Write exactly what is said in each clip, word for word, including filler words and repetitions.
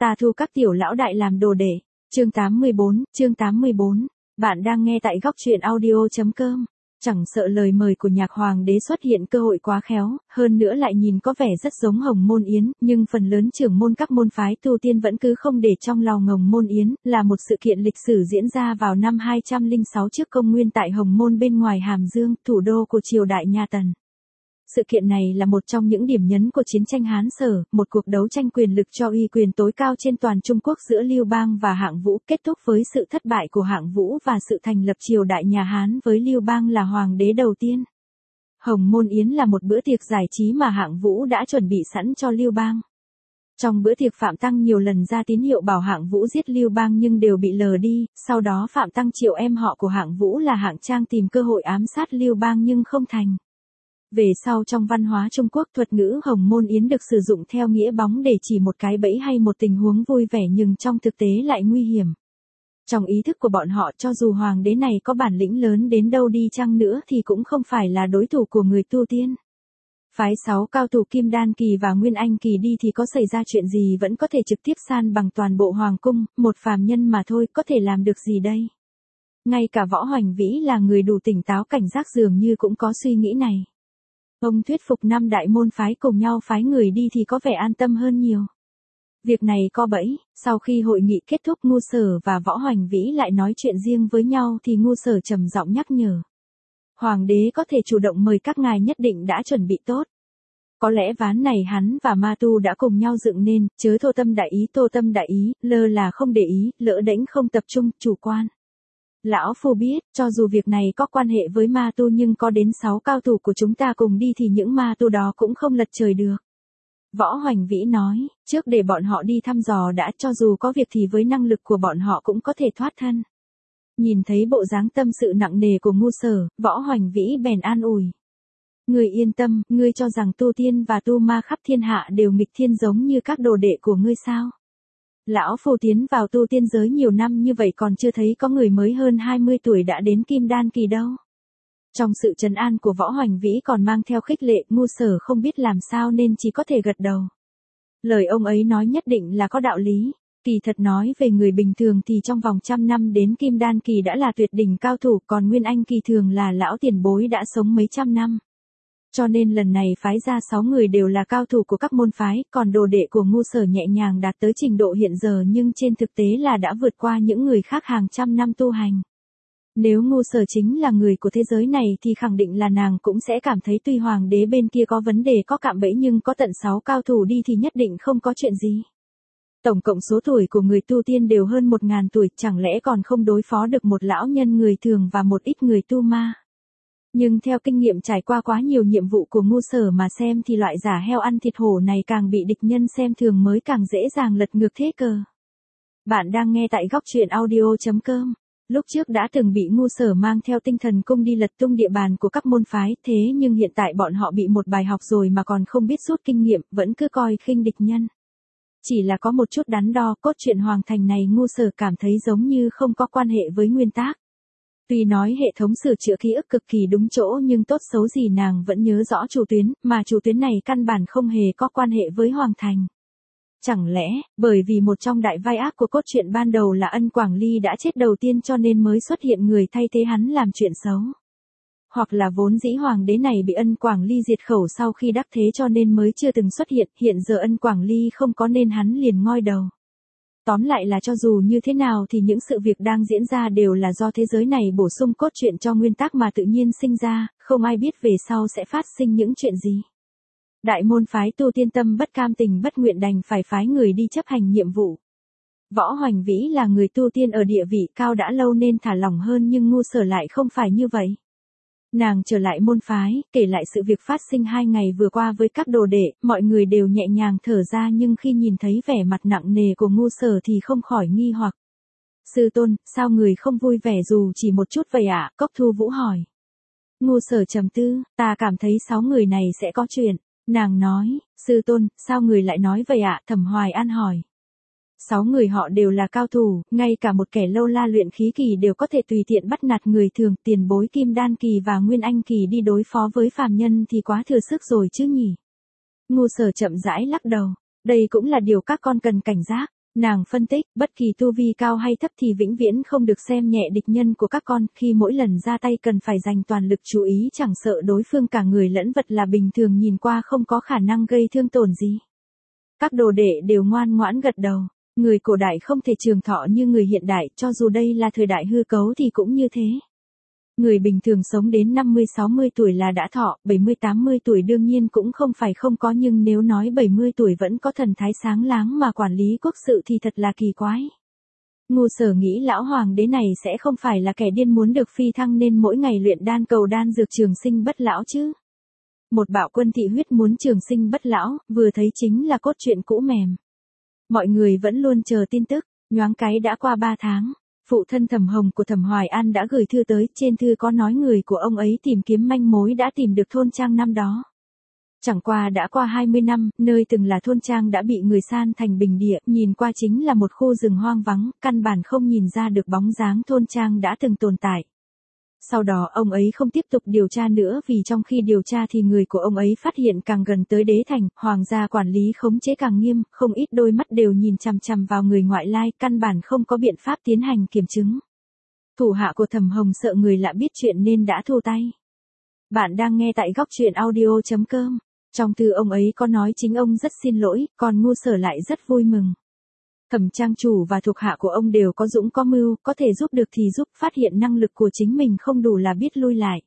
Ta thu các tiểu lão đại làm đồ đệ. Chương tám mươi bốn, chương tám mươi bốn. Bạn đang nghe tại góc truyện audio.com. Chẳng sợ lời mời của nhạc hoàng đế xuất hiện cơ hội quá khéo, hơn nữa lại nhìn có vẻ rất giống Hồng Môn Yến, nhưng phần lớn trưởng môn các môn phái tu tiên vẫn cứ không để trong lòng Hồng Môn Yến, là một sự kiện lịch sử diễn ra vào năm hai trăm lẻ sáu trước công nguyên tại Hồng Môn bên ngoài Hàm Dương, thủ đô của triều đại nhà Tần. Sự kiện này là một trong những điểm nhấn của chiến tranh Hán Sở, một cuộc đấu tranh quyền lực cho uy quyền tối cao trên toàn Trung Quốc giữa Lưu Bang và Hạng Vũ, kết thúc với sự thất bại của Hạng Vũ và sự thành lập triều đại nhà Hán với Lưu Bang là hoàng đế đầu tiên. Hồng Môn Yến là một bữa tiệc giải trí mà Hạng Vũ đã chuẩn bị sẵn cho Lưu Bang. Trong bữa tiệc Phạm Tăng nhiều lần ra tín hiệu bảo Hạng Vũ giết Lưu Bang nhưng đều bị lờ đi, sau đó Phạm Tăng triệu em họ của Hạng Vũ là Hạng Trang tìm cơ hội ám sát Lưu Bang nhưng không thành. Về sau trong văn hóa Trung Quốc, thuật ngữ Hồng Môn Yến được sử dụng theo nghĩa bóng để chỉ một cái bẫy hay một tình huống vui vẻ nhưng trong thực tế lại nguy hiểm. Trong ý thức của bọn họ, cho dù hoàng đế này có bản lĩnh lớn đến đâu đi chăng nữa thì cũng không phải là đối thủ của người tu tiên. Phái sáu cao thủ Kim Đan Kỳ và Nguyên Anh Kỳ đi thì có xảy ra chuyện gì vẫn có thể trực tiếp san bằng toàn bộ hoàng cung, một phàm nhân mà thôi có thể làm được gì đây? Ngay cả Võ Hoành Vĩ là người đủ tỉnh táo cảnh giác dường như cũng có suy nghĩ này. Ông thuyết phục năm đại môn phái cùng nhau phái người đi thì có vẻ an tâm hơn nhiều. Việc này có bẫy, sau khi hội nghị kết thúc Ngu Sở và Võ Hoành Vĩ lại nói chuyện riêng với nhau thì Ngu Sở trầm giọng nhắc nhở. Hoàng đế có thể chủ động mời các ngài nhất định đã chuẩn bị tốt. Có lẽ ván này hắn và Ma Tu đã cùng nhau dựng nên, chớ thô tâm đại ý tô tâm đại ý, lơ là không để ý, lỡ đễnh không tập trung, chủ quan. Lão Phu biết, cho dù việc này có quan hệ với Ma Tu nhưng có đến sáu cao thủ của chúng ta cùng đi thì những Ma Tu đó cũng không lật trời được. Võ Hoành Vĩ nói, trước để bọn họ đi thăm dò đã, cho dù có việc thì với năng lực của bọn họ cũng có thể thoát thân. Nhìn thấy bộ dáng tâm sự nặng nề của Ngu Sở, Võ Hoành Vĩ bèn an ủi. Ngươi yên tâm, ngươi cho rằng tu tiên và tu ma khắp thiên hạ đều nghịch thiên giống như các đồ đệ của ngươi sao? Lão Phu tiến vào tu tiên giới nhiều năm như vậy còn chưa thấy có người mới hơn hai mươi tuổi đã đến Kim Đan Kỳ đâu. Trong sự trấn an của Võ Hoành Vĩ còn mang theo khích lệ, Ngu Sở không biết làm sao nên chỉ có thể gật đầu. Lời ông ấy nói nhất định là có đạo lý. Kỳ thật nói về người bình thường thì trong vòng trăm năm đến Kim Đan Kỳ đã là tuyệt đỉnh cao thủ, còn Nguyên Anh Kỳ thường là lão tiền bối đã sống mấy trăm năm. Cho nên lần này phái ra sáu người đều là cao thủ của các môn phái, còn đồ đệ của Ngu Sở nhẹ nhàng đạt tới trình độ hiện giờ nhưng trên thực tế là đã vượt qua những người khác hàng trăm năm tu hành. Nếu Ngu Sở chính là người của thế giới này thì khẳng định là nàng cũng sẽ cảm thấy tuy hoàng đế bên kia có vấn đề có cạm bẫy nhưng có tận sáu cao thủ đi thì nhất định không có chuyện gì. Tổng cộng số tuổi của người tu tiên đều hơn một ngàn tuổi, chẳng lẽ còn không đối phó được một lão nhân người thường và một ít người tu ma. Nhưng theo kinh nghiệm trải qua quá nhiều nhiệm vụ của Ngu Sở mà xem thì loại giả heo ăn thịt hổ này càng bị địch nhân xem thường mới càng dễ dàng lật ngược thế cờ. Bạn đang nghe tại góc truyện audio.com. Lúc trước đã từng bị Ngu Sở mang theo tinh thần cung đi lật tung địa bàn của các môn phái, thế nhưng hiện tại bọn họ bị một bài học rồi mà còn không biết rút kinh nghiệm, vẫn cứ coi khinh địch nhân. Chỉ là có một chút đắn đo, cốt truyện Hoàng Thành này Ngu Sở cảm thấy giống như không có quan hệ với nguyên tác. Tuy nói hệ thống sửa chữa ký ức cực kỳ đúng chỗ nhưng tốt xấu gì nàng vẫn nhớ rõ chủ tuyến, mà chủ tuyến này căn bản không hề có quan hệ với Hoàng Thành. Chẳng lẽ, bởi vì một trong đại vai ác của cốt truyện ban đầu là Ân Quảng Ly đã chết đầu tiên cho nên mới xuất hiện người thay thế hắn làm chuyện xấu? Hoặc là vốn dĩ hoàng đế này bị Ân Quảng Ly diệt khẩu sau khi đắc thế cho nên mới chưa từng xuất hiện, hiện giờ Ân Quảng Ly không có nên hắn liền ngoi đầu. Tóm lại là cho dù như thế nào thì những sự việc đang diễn ra đều là do thế giới này bổ sung cốt truyện cho nguyên tác mà tự nhiên sinh ra, không ai biết về sau sẽ phát sinh những chuyện gì. Đại môn phái tu tiên tâm bất cam tình bất nguyện đành phải phái người đi chấp hành nhiệm vụ. Võ Hoành Vĩ là người tu tiên ở địa vị cao đã lâu nên thả lỏng hơn nhưng Ngu Sở lại không phải như vậy. Nàng trở lại môn phái, kể lại sự việc phát sinh hai ngày vừa qua với các đồ đệ, mọi người đều nhẹ nhàng thở ra nhưng khi nhìn thấy vẻ mặt nặng nề của Ngu Sở thì không khỏi nghi hoặc. Sư tôn, sao người không vui vẻ dù chỉ một chút vậy ạ? Cốc Thu Vũ hỏi. Ngu Sở trầm tư, ta cảm thấy sáu người này sẽ có chuyện. Nàng nói, sư tôn, sao người lại nói vậy ạ? Thẩm Hoài An hỏi. Sáu người họ đều là cao thủ, ngay cả một kẻ lâu la luyện khí kỳ đều có thể tùy tiện bắt nạt người thường, tiền bối Kim Đan Kỳ và Nguyên Anh Kỳ đi đối phó với phàm nhân thì quá thừa sức rồi chứ nhỉ. Ngu Sở chậm rãi lắc đầu, đây cũng là điều các con cần cảnh giác. Nàng phân tích, bất kỳ tu vi cao hay thấp thì vĩnh viễn không được xem nhẹ địch nhân của các con, khi mỗi lần ra tay cần phải dành toàn lực chú ý, chẳng sợ đối phương cả người lẫn vật là bình thường nhìn qua không có khả năng gây thương tổn gì. Các đồ đệ đều ngoan ngoãn gật đầu, người cổ đại không thể trường thọ như người hiện đại, cho dù đây là thời đại hư cấu thì cũng như thế. Người bình thường sống đến năm mươi sáu mươi tuổi là đã thọ, bảy mươi tám mươi tuổi đương nhiên cũng không phải không có, nhưng nếu nói bảy mươi tuổi vẫn có thần thái sáng láng mà quản lý quốc sự thì thật là kỳ quái. Ngu Sở nghĩ lão hoàng đế này sẽ không phải là kẻ điên muốn được phi thăng nên mỗi ngày luyện đan cầu đan dược trường sinh bất lão chứ. Một bạo quân thị huyết muốn trường sinh bất lão, vừa thấy chính là cốt truyện cũ mềm. Mọi người vẫn luôn chờ tin tức, nhoáng cái đã qua ba tháng. Phụ thân Thẩm Hồng của Thẩm Hoài An đã gửi thư tới, trên thư có nói người của ông ấy tìm kiếm manh mối đã tìm được thôn trang năm đó. Chẳng qua đã qua hai mươi năm, nơi từng là thôn trang đã bị người san thành bình địa, nhìn qua chính là một khu rừng hoang vắng, căn bản không nhìn ra được bóng dáng thôn trang đã từng tồn tại. Sau đó ông ấy không tiếp tục điều tra nữa vì trong khi điều tra thì người của ông ấy phát hiện càng gần tới đế thành, hoàng gia quản lý khống chế càng nghiêm, không ít đôi mắt đều nhìn chằm chằm vào người ngoại lai, căn bản không có biện pháp tiến hành kiểm chứng. Thủ hạ của Thẩm Hồng sợ người lạ biết chuyện nên đã thu tay. Bạn đang nghe tại góc truyện audio chấm com. Trong thư ông ấy có nói chính ông rất xin lỗi, còn Ngu Sở lại rất vui mừng. Thẩm trang chủ và thuộc hạ của ông đều có dũng có mưu, có thể giúp được thì giúp, phát hiện năng lực của chính mình không đủ là biết lui lại.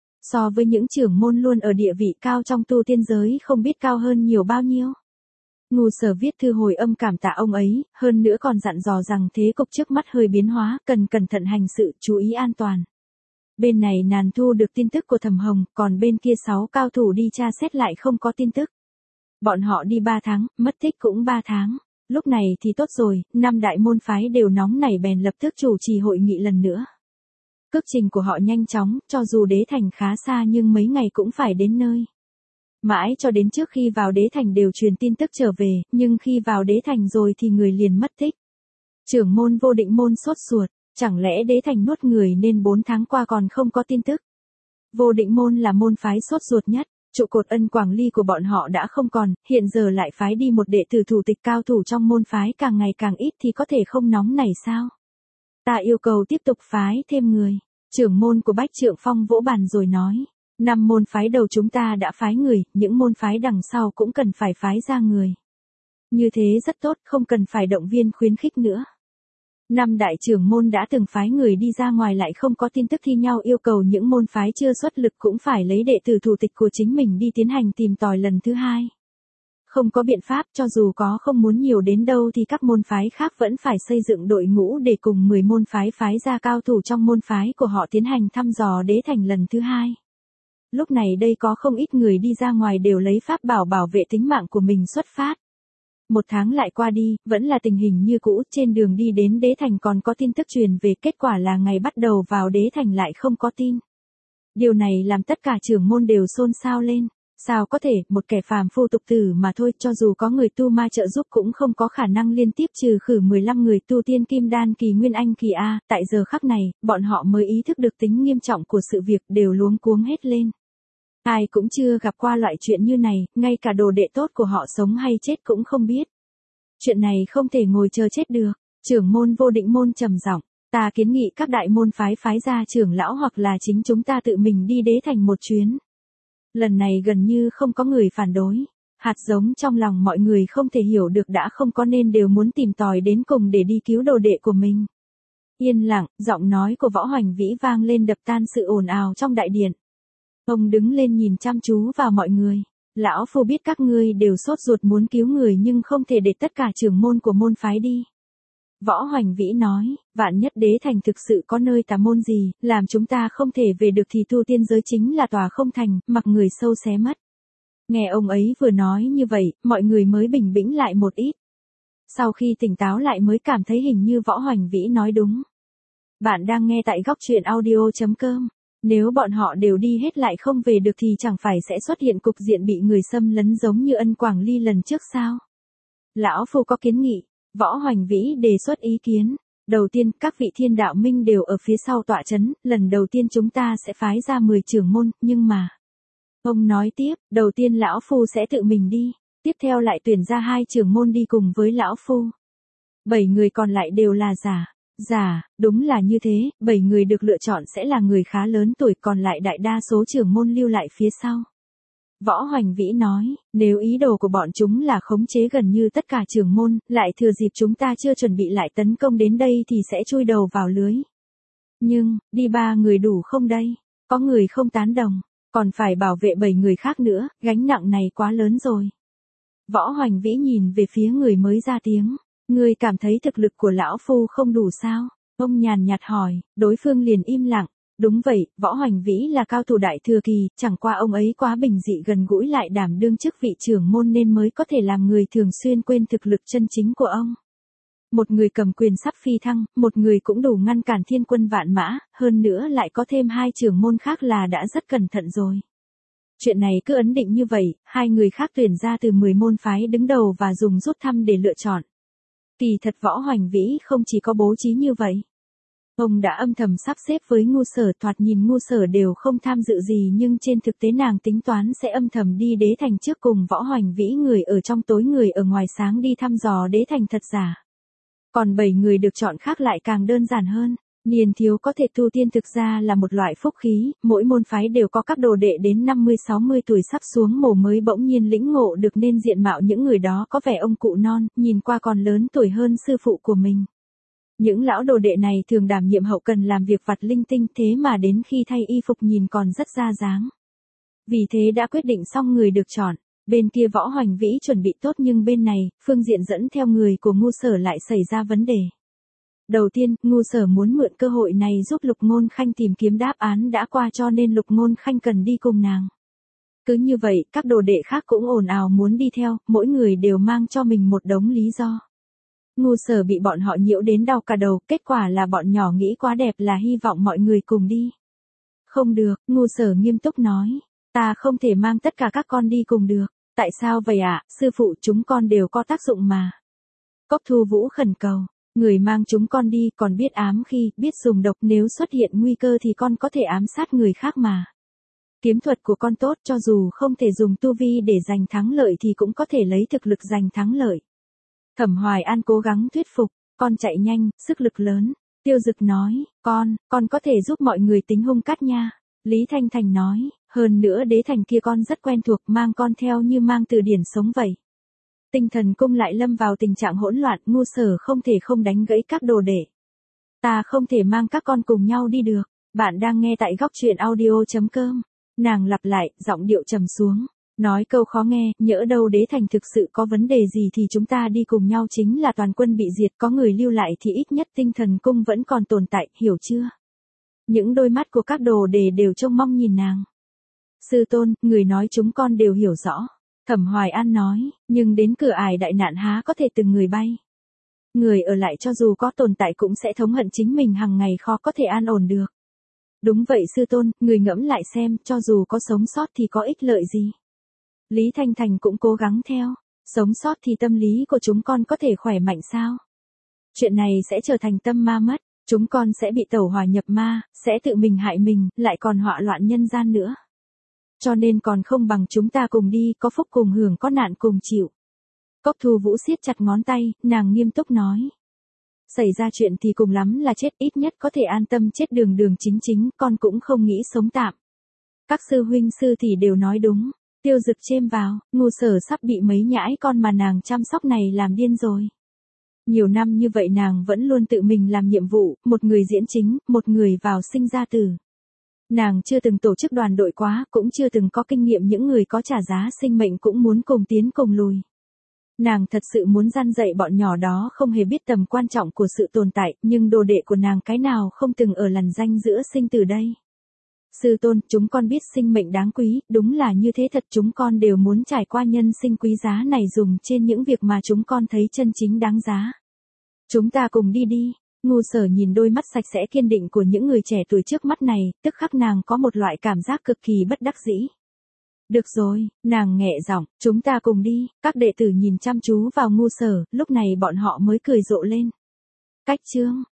So với những trưởng môn luôn ở địa vị cao trong tu tiên giới không biết cao hơn nhiều bao nhiêu. Ngu Sở viết thư hồi âm cảm tạ ông ấy, hơn nữa còn dặn dò rằng thế cục trước mắt hơi biến hóa, cần cẩn thận hành sự, chú ý an toàn. Bên này nàng thu được tin tức của Thẩm Hồng, còn bên kia sáu cao thủ đi tra xét lại không có tin tức. Bọn họ đi ba tháng, mất tích cũng ba tháng. Lúc này thì tốt rồi, năm đại môn phái đều nóng nảy bèn lập tức chủ trì hội nghị lần nữa. Cước trình của họ nhanh chóng, cho dù đế thành khá xa nhưng mấy ngày cũng phải đến nơi. Mãi cho đến trước khi vào đế thành đều truyền tin tức trở về, nhưng khi vào đế thành rồi thì người liền mất tích. Trưởng môn Vô Định môn sốt ruột, chẳng lẽ đế thành nuốt người nên bốn tháng qua còn không có tin tức. Vô Định môn là môn phái sốt ruột nhất. Trụ cột Ân Quảng Ly của bọn họ đã không còn, hiện giờ lại phái đi một đệ tử thủ tịch cao thủ trong môn phái càng ngày càng ít thì có thể không nóng nảy sao? Ta yêu cầu tiếp tục phái thêm người. Trưởng môn của Bách Trượng Phong vỗ bàn rồi nói, năm môn phái đầu chúng ta đã phái người, những môn phái đằng sau cũng cần phải phái ra người. Như thế rất tốt, không cần phải động viên khuyến khích nữa. Năm đại trưởng môn đã từng phái người đi ra ngoài lại không có tin tức thi nhau yêu cầu những môn phái chưa xuất lực cũng phải lấy đệ tử thủ tịch của chính mình đi tiến hành tìm tòi lần thứ hai. Không có biện pháp, cho dù có không muốn nhiều đến đâu thì các môn phái khác vẫn phải xây dựng đội ngũ để cùng mười môn phái phái ra cao thủ trong môn phái của họ tiến hành thăm dò đế thành lần thứ hai. Lúc này đây có không ít người đi ra ngoài đều lấy pháp bảo bảo vệ tính mạng của mình xuất phát. Một tháng lại qua đi, vẫn là tình hình như cũ, trên đường đi đến đế thành còn có tin tức truyền về, kết quả là ngày bắt đầu vào đế thành lại không có tin. Điều này làm tất cả trưởng môn đều xôn xao lên. Sao có thể, một kẻ phàm phu tục tử mà thôi, cho dù có người tu ma trợ giúp cũng không có khả năng liên tiếp trừ khử mười lăm người tu tiên kim đan kỳ nguyên anh kỳ A, tại giờ khắc này, bọn họ mới ý thức được tính nghiêm trọng của sự việc, đều luống cuống hết lên. Ai cũng chưa gặp qua loại chuyện như này, ngay cả đồ đệ tốt của họ sống hay chết cũng không biết. Chuyện này không thể ngồi chờ chết được. Trưởng môn Vô Định môn trầm giọng, ta kiến nghị các đại môn phái phái ra trưởng lão hoặc là chính chúng ta tự mình đi đế thành một chuyến. Lần này gần như không có người phản đối. Hạt giống trong lòng mọi người không thể hiểu được đã không có nên đều muốn tìm tòi đến cùng để đi cứu đồ đệ của mình. Yên lặng, giọng nói của Võ Hoành Vĩ vang lên đập tan sự ồn ào trong đại điện. Ông đứng lên nhìn chăm chú vào mọi người. Lão phu biết các ngươi đều sốt ruột muốn cứu người nhưng không thể để tất cả trưởng môn của môn phái đi. Võ Hoành Vĩ nói, vạn nhất đế thành thực sự có nơi tà môn gì, làm chúng ta không thể về được thì tu tiên giới chính là tòa không thành, mặc người sâu xé mất. Nghe ông ấy vừa nói như vậy, mọi người mới bình tĩnh lại một ít. Sau khi tỉnh táo lại mới cảm thấy hình như Võ Hoành Vĩ nói đúng. Bạn đang nghe tại góc truyện audio chấm com. Nếu bọn họ đều đi hết lại không về được thì chẳng phải sẽ xuất hiện cục diện bị người xâm lấn giống như Ân Quảng Ly lần trước sao? Lão phu có kiến nghị. Võ Hoành Vĩ đề xuất ý kiến. Đầu tiên, các vị thiên đạo minh đều ở phía sau tọa chấn, lần đầu tiên chúng ta sẽ phái ra mười trưởng môn, nhưng mà... Ông nói tiếp, đầu tiên lão phu sẽ tự mình đi, tiếp theo lại tuyển ra hai trưởng môn đi cùng với lão phu. bảy người còn lại đều là giả. Giả, đúng là như thế, bảy người được lựa chọn sẽ là người khá lớn tuổi, còn lại đại đa số trưởng môn lưu lại phía sau. Võ Hoành Vĩ nói, nếu ý đồ của bọn chúng là khống chế gần như tất cả trưởng môn, lại thừa dịp chúng ta chưa chuẩn bị lại tấn công đến đây thì sẽ chui đầu vào lưới. Nhưng, đi ba người đủ không đây? Có người không tán đồng, còn phải bảo vệ bảy người khác nữa, gánh nặng này quá lớn rồi. Võ Hoành Vĩ nhìn về phía người mới ra tiếng, ngươi cảm thấy thực lực của lão phu không đủ sao? Ông nhàn nhạt hỏi, đối phương liền im lặng. Đúng vậy, Võ Hoành Vĩ là cao thủ đại thừa kỳ, chẳng qua ông ấy quá bình dị gần gũi lại đảm đương chức vị trưởng môn nên mới có thể làm người thường xuyên quên thực lực chân chính của ông. Một người cầm quyền sắp phi thăng, một người cũng đủ ngăn cản thiên quân vạn mã, hơn nữa lại có thêm hai trưởng môn khác là đã rất cẩn thận rồi. Chuyện này cứ ấn định như vậy, hai người khác tuyển ra từ mười môn phái đứng đầu và dùng rút thăm để lựa chọn. Kỳ thật Võ Hoành Vĩ không chỉ có bố trí như vậy. Ông đã âm thầm sắp xếp với Ngu Sở, thoạt nhìn Ngu Sở đều không tham dự gì nhưng trên thực tế nàng tính toán sẽ âm thầm đi đế thành trước cùng Võ Hoành Vĩ, người ở trong tối người ở ngoài sáng, đi thăm dò đế thành thật giả. Còn bảy người được chọn khác lại càng đơn giản hơn. Niên thiếu có thể tu tiên thực ra là một loại phúc khí, mỗi môn phái đều có các đồ đệ đến năm mươi sáu mươi tuổi sắp xuống mồ mới bỗng nhiên lĩnh ngộ được nên diện mạo những người đó có vẻ ông cụ non, nhìn qua còn lớn tuổi hơn sư phụ của mình. Những lão đồ đệ này thường đảm nhiệm hậu cần làm việc vặt linh tinh, thế mà đến khi thay y phục nhìn còn rất ra dáng. Vì thế đã quyết định xong người được chọn. Bên kia Võ Hoành Vĩ chuẩn bị tốt nhưng bên này, phương diện dẫn theo người của Ngu Sở lại xảy ra vấn đề. Đầu tiên, Ngu Sở muốn mượn cơ hội này giúp Lục Ngôn Khanh tìm kiếm đáp án đã qua cho nên Lục Ngôn Khanh cần đi cùng nàng. Cứ như vậy, các đồ đệ khác cũng ồn ào muốn đi theo, mỗi người đều mang cho mình một đống lý do. Ngu Sở bị bọn họ nhiễu đến đau cả đầu, kết quả là bọn nhỏ nghĩ quá đẹp là hy vọng mọi người cùng đi. Không được, Ngu Sở nghiêm túc nói, ta không thể mang tất cả các con đi cùng được. Tại sao vậy ạ, à? Sư phụ, chúng con đều có tác dụng mà. Cốc Thu Vũ khẩn cầu, người mang chúng con đi còn biết ám khí, biết dùng độc, nếu xuất hiện nguy cơ thì con có thể ám sát người khác mà. Kiếm thuật của con tốt, cho dù không thể dùng tu vi để giành thắng lợi thì cũng có thể lấy thực lực giành thắng lợi. Thẩm Hoài An cố gắng thuyết phục, con chạy nhanh, sức lực lớn. Tiêu Dực nói, con, con có thể giúp mọi người tính hung cát nha. Lý Thanh Thành nói, hơn nữa đế thành kia con rất quen thuộc, mang con theo như mang từ điển sống vậy. Tinh Thần Cung lại lâm vào tình trạng hỗn loạn, Ngu Sở không thể không đánh gãy các đồ đệ. Ta không thể mang các con cùng nhau đi được. Bạn đang nghe tại góc truyện audio chấm com. Nàng lặp lại, giọng điệu trầm xuống. Nói câu khó nghe, nhỡ đâu đế thành thực sự có vấn đề gì thì chúng ta đi cùng nhau chính là toàn quân bị diệt, có người lưu lại thì ít nhất Tinh Thần Cung vẫn còn tồn tại, hiểu chưa? Những đôi mắt của các đồ đề đều trông mong nhìn nàng. Sư tôn, người nói chúng con đều hiểu rõ. Thẩm Hoài An nói, nhưng đến cửa ải đại nạn há có thể từng người bay. Người ở lại cho dù có tồn tại cũng sẽ thống hận chính mình, hàng ngày khó có thể an ổn được. Đúng vậy sư tôn, người ngẫm lại xem, cho dù có sống sót thì có ích lợi gì. Lý Thanh Thành cũng cố gắng theo, sống sót thì tâm lý của chúng con có thể khỏe mạnh sao? Chuyện này sẽ trở thành tâm ma mất. Chúng con sẽ bị tẩu hỏa nhập ma, sẽ tự mình hại mình, lại còn họa loạn nhân gian nữa. Cho nên còn không bằng chúng ta cùng đi, có phúc cùng hưởng, có nạn cùng chịu. Cốc Thu Vũ siết chặt ngón tay, nàng nghiêm túc nói. Xảy ra chuyện thì cùng lắm là chết, ít nhất có thể an tâm chết đường đường chính chính, con cũng không nghĩ sống tạm. Các sư huynh sư tỷ đều nói đúng. Tiêu Dực chêm vào, Ngu Sở sắp bị mấy nhãi con mà nàng chăm sóc này làm điên rồi. Nhiều năm như vậy nàng vẫn luôn tự mình làm nhiệm vụ, một người diễn chính, một người vào sinh ra tử. Nàng chưa từng tổ chức đoàn đội quá, cũng chưa từng có kinh nghiệm những người có trả giá sinh mệnh cũng muốn cùng tiến cùng lùi. Nàng thật sự muốn răn dạy bọn nhỏ đó không hề biết tầm quan trọng của sự tồn tại, nhưng đồ đệ của nàng cái nào không từng ở lằn ranh giữa sinh tử đây. Sư tôn, chúng con biết sinh mệnh đáng quý, đúng là như thế thật, chúng con đều muốn trải qua nhân sinh quý giá này dùng trên những việc mà chúng con thấy chân chính đáng giá. Chúng ta cùng đi đi. Ngu Sở nhìn đôi mắt sạch sẽ kiên định của những người trẻ tuổi trước mắt này, tức khắc nàng có một loại cảm giác cực kỳ bất đắc dĩ. Được rồi, nàng nghẹ giọng, chúng ta cùng đi. Các đệ tử nhìn chăm chú vào Ngu Sở, lúc này bọn họ mới cười rộ lên. Cách chương